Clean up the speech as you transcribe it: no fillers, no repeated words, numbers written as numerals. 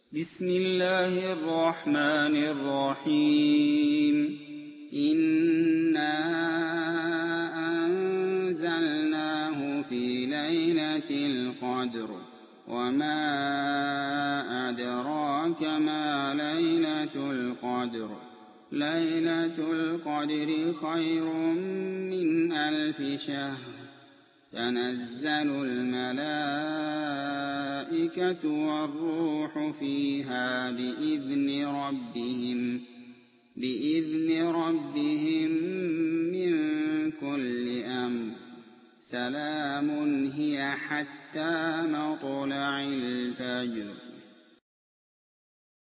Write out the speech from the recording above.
بسم الله الرحمن الرحيم إنا أنزلناه في ليلة القدر وما أدراك ما ليلة القدر ليلة القدر خير من 1000 شهر تنزل الملائكة والروح فيها بإذن ربهم من كل أمر سلام هي حتى مطلع الفجر.